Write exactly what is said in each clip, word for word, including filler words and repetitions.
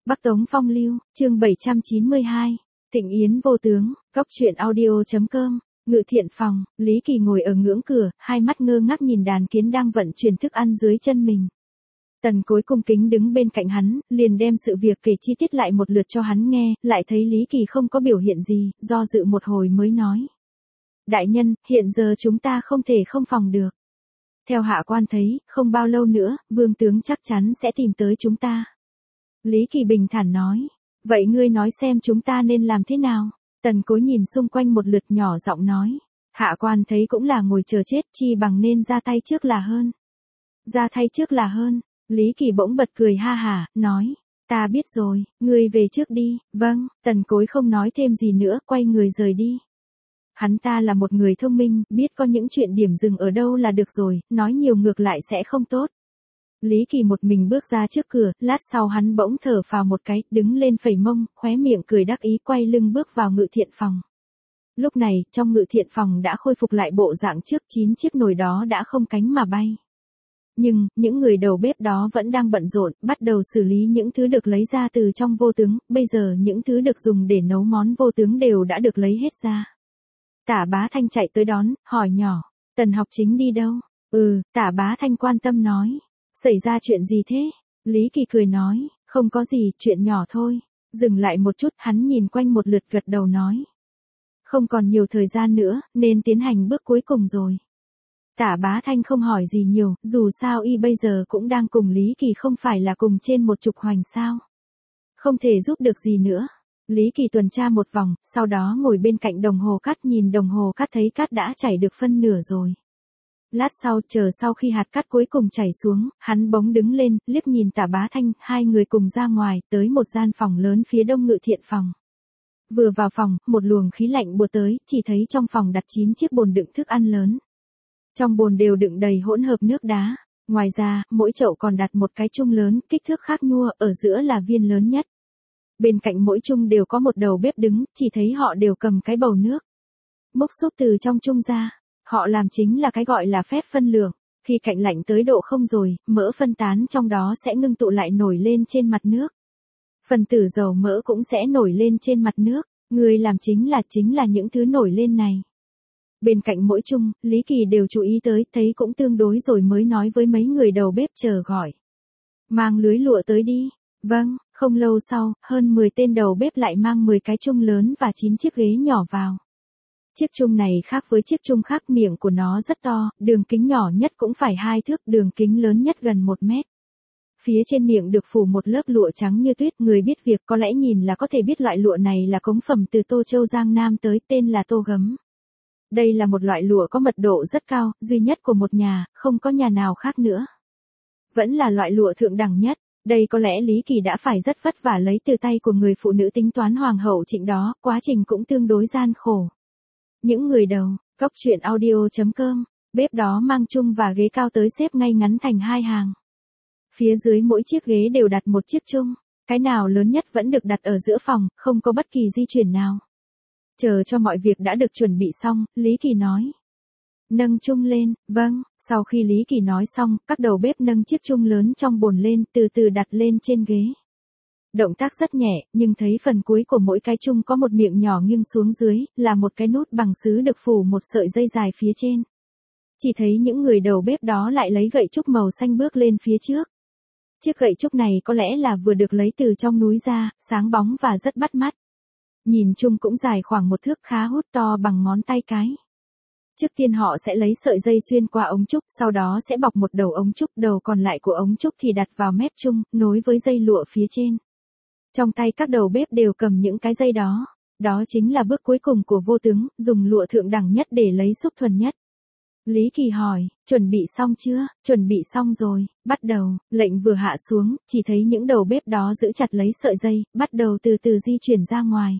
Bắc Tống Phong Lưu, chương bảy trăm chín mươi hai. Thịnh Yến vô tướng, Cóc truyện audio.com. Ngự thiện phòng, Lý Kỳ ngồi ở ngưỡng cửa, hai mắt ngơ ngác nhìn đàn kiến đang vận chuyển thức ăn dưới chân mình. Tần Cối cung kính đứng bên cạnh hắn, liền đem sự việc kể chi tiết lại một lượt cho hắn nghe, lại thấy Lý Kỳ không có biểu hiện gì, do dự một hồi mới nói. Đại nhân, hiện giờ chúng ta không thể không phòng được. Theo hạ quan thấy, không bao lâu nữa, vương tướng chắc chắn sẽ tìm tới chúng ta. Lý Kỳ bình thản nói. Vậy ngươi nói xem chúng ta nên làm thế nào? Tần Cối nhìn xung quanh một lượt nhỏ giọng nói. Hạ quan thấy cũng là ngồi chờ chết, chi bằng nên ra tay trước là hơn. Ra tay trước là hơn. Lý Kỳ bỗng bật cười ha hả, nói. Ta biết rồi, ngươi về trước đi. Vâng, Tần Cối không nói thêm gì nữa, quay người rời đi. Hắn ta là một người thông minh, biết có những chuyện điểm dừng ở đâu là được rồi, nói nhiều ngược lại sẽ không tốt. Lý Kỳ một mình bước ra trước cửa, lát sau hắn bỗng thở phào một cái, đứng lên phẩy mông, khóe miệng cười đắc ý quay lưng bước vào ngự thiện phòng. Lúc này, trong ngự thiện phòng đã khôi phục lại bộ dạng trước, chín chiếc nồi đó đã không cánh mà bay. Nhưng, những người đầu bếp đó vẫn đang bận rộn, bắt đầu xử lý những thứ được lấy ra từ trong vô tướng, bây giờ những thứ được dùng để nấu món vô tướng đều đã được lấy hết ra. Tả Bá Thanh chạy tới đón, hỏi nhỏ, Tần học chính đi đâu? Ừ, Tả Bá Thanh quan tâm nói. Xảy ra chuyện gì thế? Lý Kỳ cười nói, không có gì, chuyện nhỏ thôi. Dừng lại một chút, hắn nhìn quanh một lượt gật đầu nói. Không còn nhiều thời gian nữa, nên tiến hành bước cuối cùng rồi. Tả Bá Thanh không hỏi gì nhiều, dù sao y bây giờ cũng đang cùng Lý Kỳ không phải là cùng trên một trục hoành sao. Không thể giúp được gì nữa. Lý Kỳ tuần tra một vòng, sau đó ngồi bên cạnh đồng hồ cát nhìn đồng hồ cát thấy cát đã chảy được phân nửa rồi. Lát sau, chờ sau khi hạt cát cuối cùng chảy xuống, hắn bỗng đứng lên, liếc nhìn Tả Bá Thanh, hai người cùng ra ngoài, tới một gian phòng lớn phía đông ngự thiện phòng. Vừa vào phòng, một luồng khí lạnh bùa tới, chỉ thấy trong phòng đặt chín chiếc bồn đựng thức ăn lớn. Trong bồn đều đựng đầy hỗn hợp nước đá. Ngoài ra, mỗi chậu còn đặt một cái chung lớn, kích thước khác nhua, ở giữa là viên lớn nhất. Bên cạnh mỗi chung đều có một đầu bếp đứng, chỉ thấy họ đều cầm cái bầu nước. Múc súp từ trong chung ra. Họ làm chính là cái gọi là phép phân lượng. Khi cạnh lạnh tới độ không rồi, mỡ phân tán trong đó sẽ ngưng tụ lại nổi lên trên mặt nước. Phần tử dầu mỡ cũng sẽ nổi lên trên mặt nước. Người làm chính là chính là những thứ nổi lên này. Bên cạnh mỗi chung, Lý Kỳ đều chú ý tới, thấy cũng tương đối rồi mới nói với mấy người đầu bếp chờ gọi. Mang lưới lụa tới đi. Vâng, không lâu sau, hơn mười tên đầu bếp lại mang mười cái chung lớn và chín chiếc ghế nhỏ vào. Chiếc chung này khác với chiếc chung khác, miệng của nó rất to, đường kính nhỏ nhất cũng phải hai thước, đường kính lớn nhất gần một mét. Phía trên miệng được phủ một lớp lụa trắng như tuyết, người biết việc có lẽ nhìn là có thể biết loại lụa này là cống phẩm từ Tô Châu Giang Nam tới, tên là tô gấm. Đây là một loại lụa có mật độ rất cao, duy nhất của một nhà, không có nhà nào khác nữa. Vẫn là loại lụa thượng đẳng nhất. Đây có lẽ Lý Kỳ đã phải rất vất vả lấy từ tay của người phụ nữ tính toán hoàng hậu Trịnh đó, quá trình cũng tương đối gian khổ. Những người đầu, Cóc truyện audio.com, bếp đó mang chung và ghế cao tới xếp ngay ngắn thành hai hàng. Phía dưới mỗi chiếc ghế đều đặt một chiếc chung, cái nào lớn nhất vẫn được đặt ở giữa phòng, không có bất kỳ di chuyển nào. Chờ cho mọi việc đã được chuẩn bị xong, Lý Kỳ nói. Nâng chung lên, vâng, sau khi Lý Kỳ nói xong, các đầu bếp nâng chiếc chung lớn trong bồn lên, từ từ đặt lên trên ghế. Động tác rất nhẹ, nhưng thấy phần cuối của mỗi cái chung có một miệng nhỏ nghiêng xuống dưới, là một cái nút bằng sứ được phủ một sợi dây dài phía trên. Chỉ thấy những người đầu bếp đó lại lấy gậy trúc màu xanh bước lên phía trước. Chiếc gậy trúc này có lẽ là vừa được lấy từ trong núi ra, sáng bóng và rất bắt mắt. Nhìn chung cũng dài khoảng một thước, khá hút, to bằng ngón tay cái. Trước tiên họ sẽ lấy sợi dây xuyên qua ống trúc, sau đó sẽ bọc một đầu ống trúc, đầu còn lại của ống trúc thì đặt vào mép chung, nối với dây lụa phía trên. Trong tay các đầu bếp đều cầm những cái dây đó. Đó chính là bước cuối cùng của vô tướng, dùng lụa thượng đẳng nhất để lấy súp thuần nhất. Lý Kỳ hỏi, chuẩn bị xong chưa? Chuẩn bị xong rồi, bắt đầu. Lệnh vừa hạ xuống, chỉ thấy những đầu bếp đó giữ chặt lấy sợi dây, bắt đầu từ từ di chuyển ra ngoài.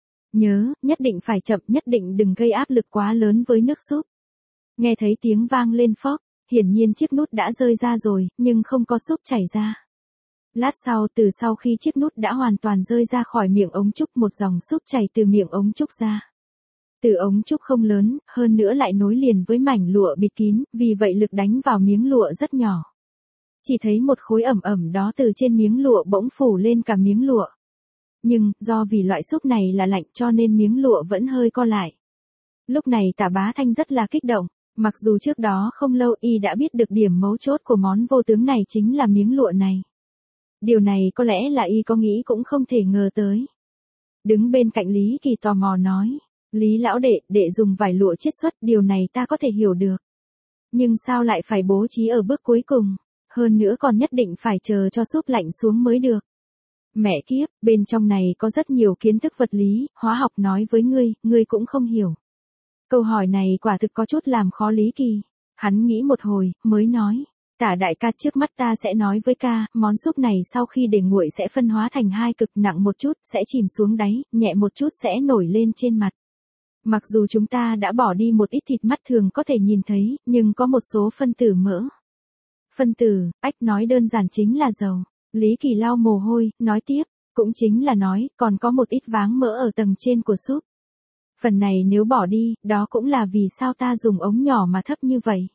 Nhớ, nhất định phải chậm, nhất định đừng gây áp lực quá lớn với nước súp. Nghe thấy tiếng vang lên phốc, hiển nhiên chiếc nút đã rơi ra rồi, nhưng không có súp chảy ra. Lát sau, từ sau khi chiếc nút đã hoàn toàn rơi ra khỏi miệng ống trúc, một dòng súp chảy từ miệng ống trúc ra. Từ ống trúc không lớn, hơn nữa lại nối liền với mảnh lụa bịt kín, vì vậy lực đánh vào miếng lụa rất nhỏ. chỉ thấy một khối ẩm ẩm đó từ trên miếng lụa bỗng phủ lên cả miếng lụa. Nhưng, do vì loại súp này là lạnh cho nên miếng lụa vẫn hơi co lại. Lúc này Tả Bá Thanh rất là kích động, mặc dù trước đó không lâu y đã biết được điểm mấu chốt của món vô tướng này chính là miếng lụa này. Điều này có lẽ là y có nghĩ cũng không thể ngờ tới. Đứng bên cạnh Lý Kỳ tò mò nói, Lý lão đệ, đệ dùng vải lụa chiết xuất, điều này ta có thể hiểu được. Nhưng sao lại phải bố trí ở bước cuối cùng, hơn nữa còn nhất định phải chờ cho súp lạnh xuống mới được. Mẹ kiếp, bên trong này có rất nhiều kiến thức vật lý, hóa học nói với ngươi, ngươi cũng không hiểu. Câu hỏi này quả thực có chút làm khó Lý Kỳ. Hắn nghĩ một hồi, mới nói, Tả đại ca, trước mắt ta sẽ nói với ca, món súp này sau khi để nguội sẽ phân hóa thành hai cực, nặng một chút sẽ chìm xuống đáy, nhẹ một chút sẽ nổi lên trên mặt. Mặc dù chúng ta đã bỏ đi một ít thịt mắt thường có thể nhìn thấy, nhưng có một số phân tử mỡ. Phân tử, ách nói đơn giản chính là dầu. Lý Kỳ lau mồ hôi, nói tiếp, cũng chính là nói, còn có một ít váng mỡ ở tầng trên của súp. Phần này nếu bỏ đi, đó cũng là vì sao ta dùng ống nhỏ mà thấp như vậy.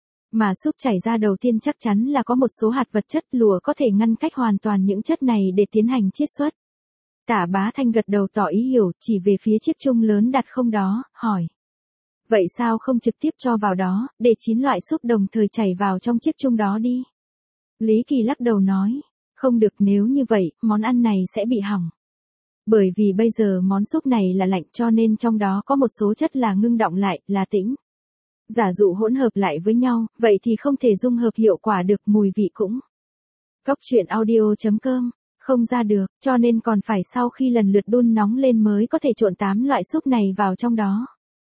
Mà súp chảy ra đầu tiên chắc chắn là có một số hạt vật chất, lụa có thể ngăn cách hoàn toàn những chất này để tiến hành chiết xuất. Tả Bá Thanh gật đầu tỏ ý hiểu, chỉ về phía chiếc chung lớn đặt không đó, hỏi. Vậy sao không trực tiếp cho vào đó, để chín loại súp đồng thời chảy vào trong chiếc chung đó đi? Lý Kỳ lắc đầu nói, không được, nếu như vậy, món ăn này sẽ bị hỏng. Bởi vì bây giờ món súp này là lạnh cho nên trong đó có một số chất là ngưng đọng lại, là tĩnh. Giả dụ hỗn hợp lại với nhau, vậy thì không thể dung hợp hiệu quả được, mùi vị cũng. Cóc truyện audio chấm com, không ra được, cho nên còn phải sau khi lần lượt đun nóng lên mới có thể trộn tám loại súp này vào trong đó.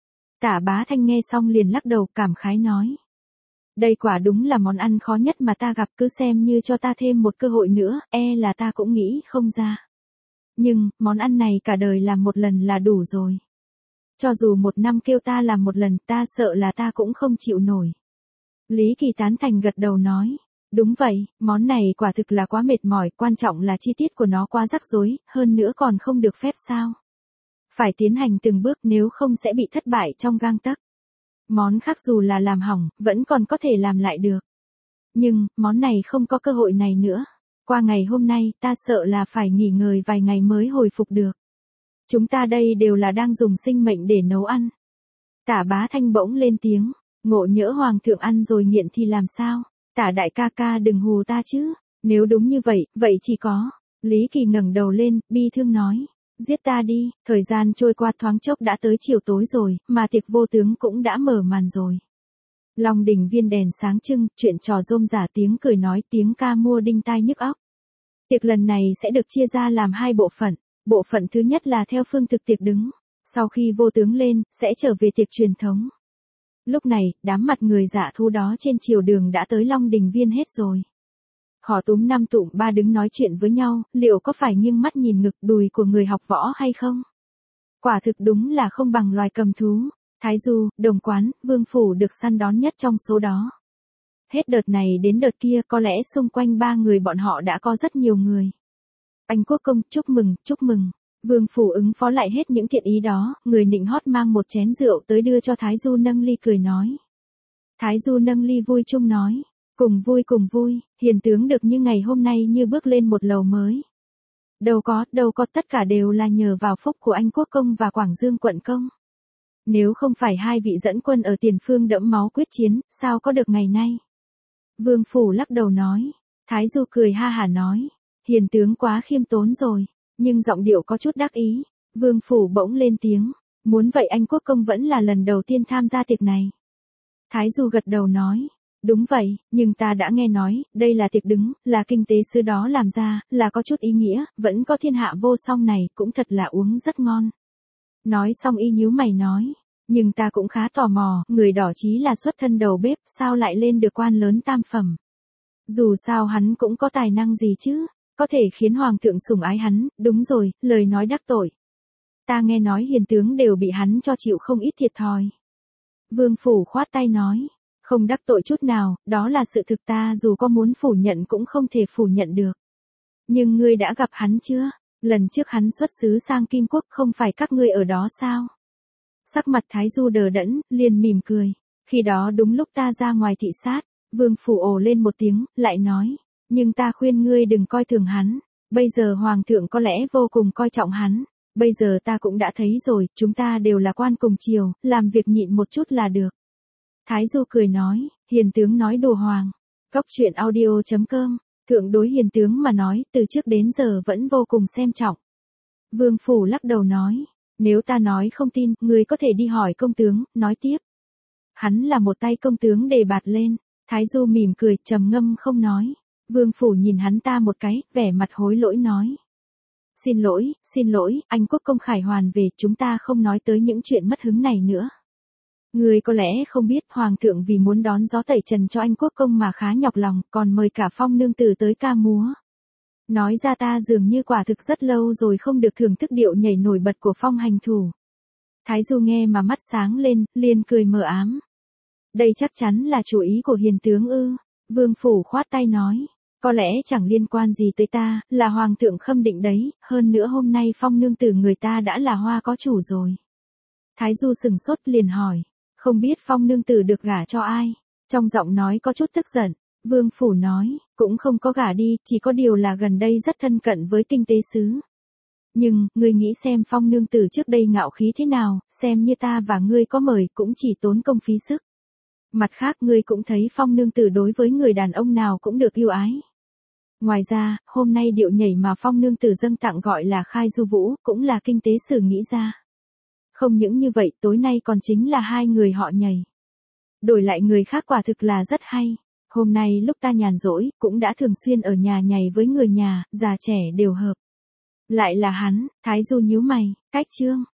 Tả Bá Thanh nghe xong liền lắc đầu cảm khái nói. Đây quả đúng là món ăn khó nhất mà ta gặp, cứ xem như cho ta thêm một cơ hội nữa, e là ta cũng nghĩ không ra. Nhưng, món ăn này cả đời làm một lần là đủ rồi. Cho dù một năm kêu ta làm một lần, ta sợ là ta cũng không chịu nổi. Lý Kỳ tán thành gật đầu nói. Đúng vậy, món này quả thực là quá mệt mỏi, quan trọng là chi tiết của nó quá rắc rối, hơn nữa còn không được phép sao. Phải tiến hành từng bước, nếu không sẽ bị thất bại trong gang tấc. Món khác dù là làm hỏng, vẫn còn có thể làm lại được. Nhưng, món này không có cơ hội này nữa. Qua ngày hôm nay, ta sợ là phải nghỉ ngơi vài ngày mới hồi phục được. Chúng ta đây đều là đang dùng sinh mệnh để nấu ăn. Tả Bá Thanh bỗng lên tiếng, ngộ nhỡ hoàng thượng ăn rồi nghiện thì làm sao? Tả đại ca ca đừng hù ta chứ, nếu đúng như vậy, vậy chỉ có. Lý Kỳ ngẩng đầu lên, bi thương nói, giết ta đi, thời gian trôi qua thoáng chốc đã tới chiều tối rồi, mà tiệc vô tướng cũng đã mở màn rồi. Long Đình Viên đèn sáng trưng, chuyện trò rôm rả, tiếng cười nói, tiếng ca mua đinh tai nhức óc. Tiệc lần này sẽ được chia ra làm hai bộ phận. Bộ phận thứ nhất là theo phương thực tiệc đứng, sau khi vô tướng lên, sẽ trở về tiệc truyền thống. Lúc này, đám mặt người dạ thu đó trên triều đường đã tới Long Đình Viên hết rồi. Họ túm năm tụm ba đứng nói chuyện với nhau, liệu có phải nghiêng mắt nhìn ngực đùi của người học võ hay không? Quả thực đúng là không bằng loài cầm thú. Thái Du, Đồng Quán, Vương Phủ được săn đón nhất trong số đó. Hết đợt này đến đợt kia, có lẽ xung quanh ba người bọn họ đã có rất nhiều người. Anh Quốc Công, chúc mừng, chúc mừng. Vương Phủ ứng phó lại hết những thiện ý đó, người nịnh hót mang một chén rượu tới đưa cho Thái Du nâng ly cười nói. Thái Du nâng ly vui chung nói, cùng vui cùng vui, hiền tướng được như ngày hôm nay như bước lên một lầu mới. Đâu có, đâu có, tất cả đều là nhờ vào phúc của anh Quốc Công và Quảng Dương quận công. Nếu không phải hai vị dẫn quân ở tiền phương đẫm máu quyết chiến, sao có được ngày nay? Vương Phủ lắc đầu nói. Thái Du cười ha hả nói. Hiền tướng quá khiêm tốn rồi, nhưng giọng điệu có chút đắc ý. Vương Phủ bỗng lên tiếng. Muốn vậy anh Quốc Công vẫn là lần đầu tiên tham gia tiệc này. Thái Du gật đầu nói. Đúng vậy, nhưng ta đã nghe nói, đây là tiệc đứng, là kinh tế sư đó làm ra, là có chút ý nghĩa, vẫn có thiên hạ vô song này, cũng thật là uống rất ngon. Nói xong y nhíu mày nói, nhưng ta cũng khá tò mò, người đỏ chí là xuất thân đầu bếp, sao lại lên được quan lớn tam phẩm. Dù sao hắn cũng có tài năng gì chứ, có thể khiến hoàng thượng sủng ái hắn, đúng rồi, lời nói đắc tội. Ta nghe nói hiền tướng đều bị hắn cho chịu không ít thiệt thòi. Vương Phủ khoát tay nói, không đắc tội chút nào, đó là sự thực, ta dù có muốn phủ nhận cũng không thể phủ nhận được. Nhưng ngươi đã gặp hắn chưa? Lần trước hắn xuất xứ sang Kim Quốc không phải các ngươi ở đó sao? Sắc mặt Thái Du đờ đẫn, liền mỉm cười. Khi đó đúng lúc ta ra ngoài thị sát, Vương Phủ ồ lên một tiếng, lại nói. Nhưng ta khuyên ngươi đừng coi thường hắn. Bây giờ Hoàng thượng có lẽ vô cùng coi trọng hắn. Bây giờ ta cũng đã thấy rồi, chúng ta đều là quan cùng triều, làm việc nhịn một chút là được. Thái Du cười nói, hiền tướng nói đùa Hoàng. Cóc truyện audio chấm com, thượng đối hiền tướng mà nói, từ trước đến giờ vẫn vô cùng xem trọng. Vương Phủ lắc đầu nói, nếu ta nói không tin, người có thể đi hỏi công tướng, nói tiếp. Hắn là một tay công tướng đề bạt lên, Thái Du mỉm cười, trầm ngâm không nói. Vương Phủ nhìn hắn ta một cái, vẻ mặt hối lỗi nói. Xin lỗi, xin lỗi, anh quốc công khải hoàn về, chúng ta không nói tới những chuyện mất hứng này nữa. Người có lẽ không biết, Hoàng thượng vì muốn đón gió tẩy trần cho anh quốc công mà khá nhọc lòng, còn mời cả Phong nương tử tới ca múa. Nói ra ta dường như quả thực rất lâu rồi không được thưởng thức điệu nhảy nổi bật của Phong hành thủ. Thái Du nghe mà mắt sáng lên, liền cười mờ ám. Đây chắc chắn là chủ ý của hiền tướng ư. Vương Phủ khoát tay nói. Có lẽ chẳng liên quan gì tới ta, là Hoàng thượng khâm định đấy, hơn nữa hôm nay Phong nương tử người ta đã là hoa có chủ rồi. Thái Du sừng sốt liền hỏi, không biết Phong nương tử được gả cho ai? Trong giọng nói có chút tức giận, Vương Phủ nói, cũng không có gả đi, chỉ có điều là gần đây rất thân cận với kinh tế sứ. Nhưng, ngươi nghĩ xem Phong nương tử trước đây ngạo khí thế nào, xem như ta và ngươi có mời cũng chỉ tốn công phí sức. Mặt khác ngươi cũng thấy Phong nương tử đối với người đàn ông nào cũng được yêu ái. Ngoài ra, hôm nay điệu nhảy mà Phong nương tử dâng tặng gọi là khai du vũ, cũng là kinh tế sử nghĩ ra. Không những như vậy, tối nay còn chính là hai người họ nhảy. Đổi lại người khác quả thực là rất hay. Hôm nay lúc ta nhàn rỗi, cũng đã thường xuyên ở nhà nhảy với người nhà, già trẻ đều hợp. Lại là hắn, Thái Du nhíu mày, cách chương.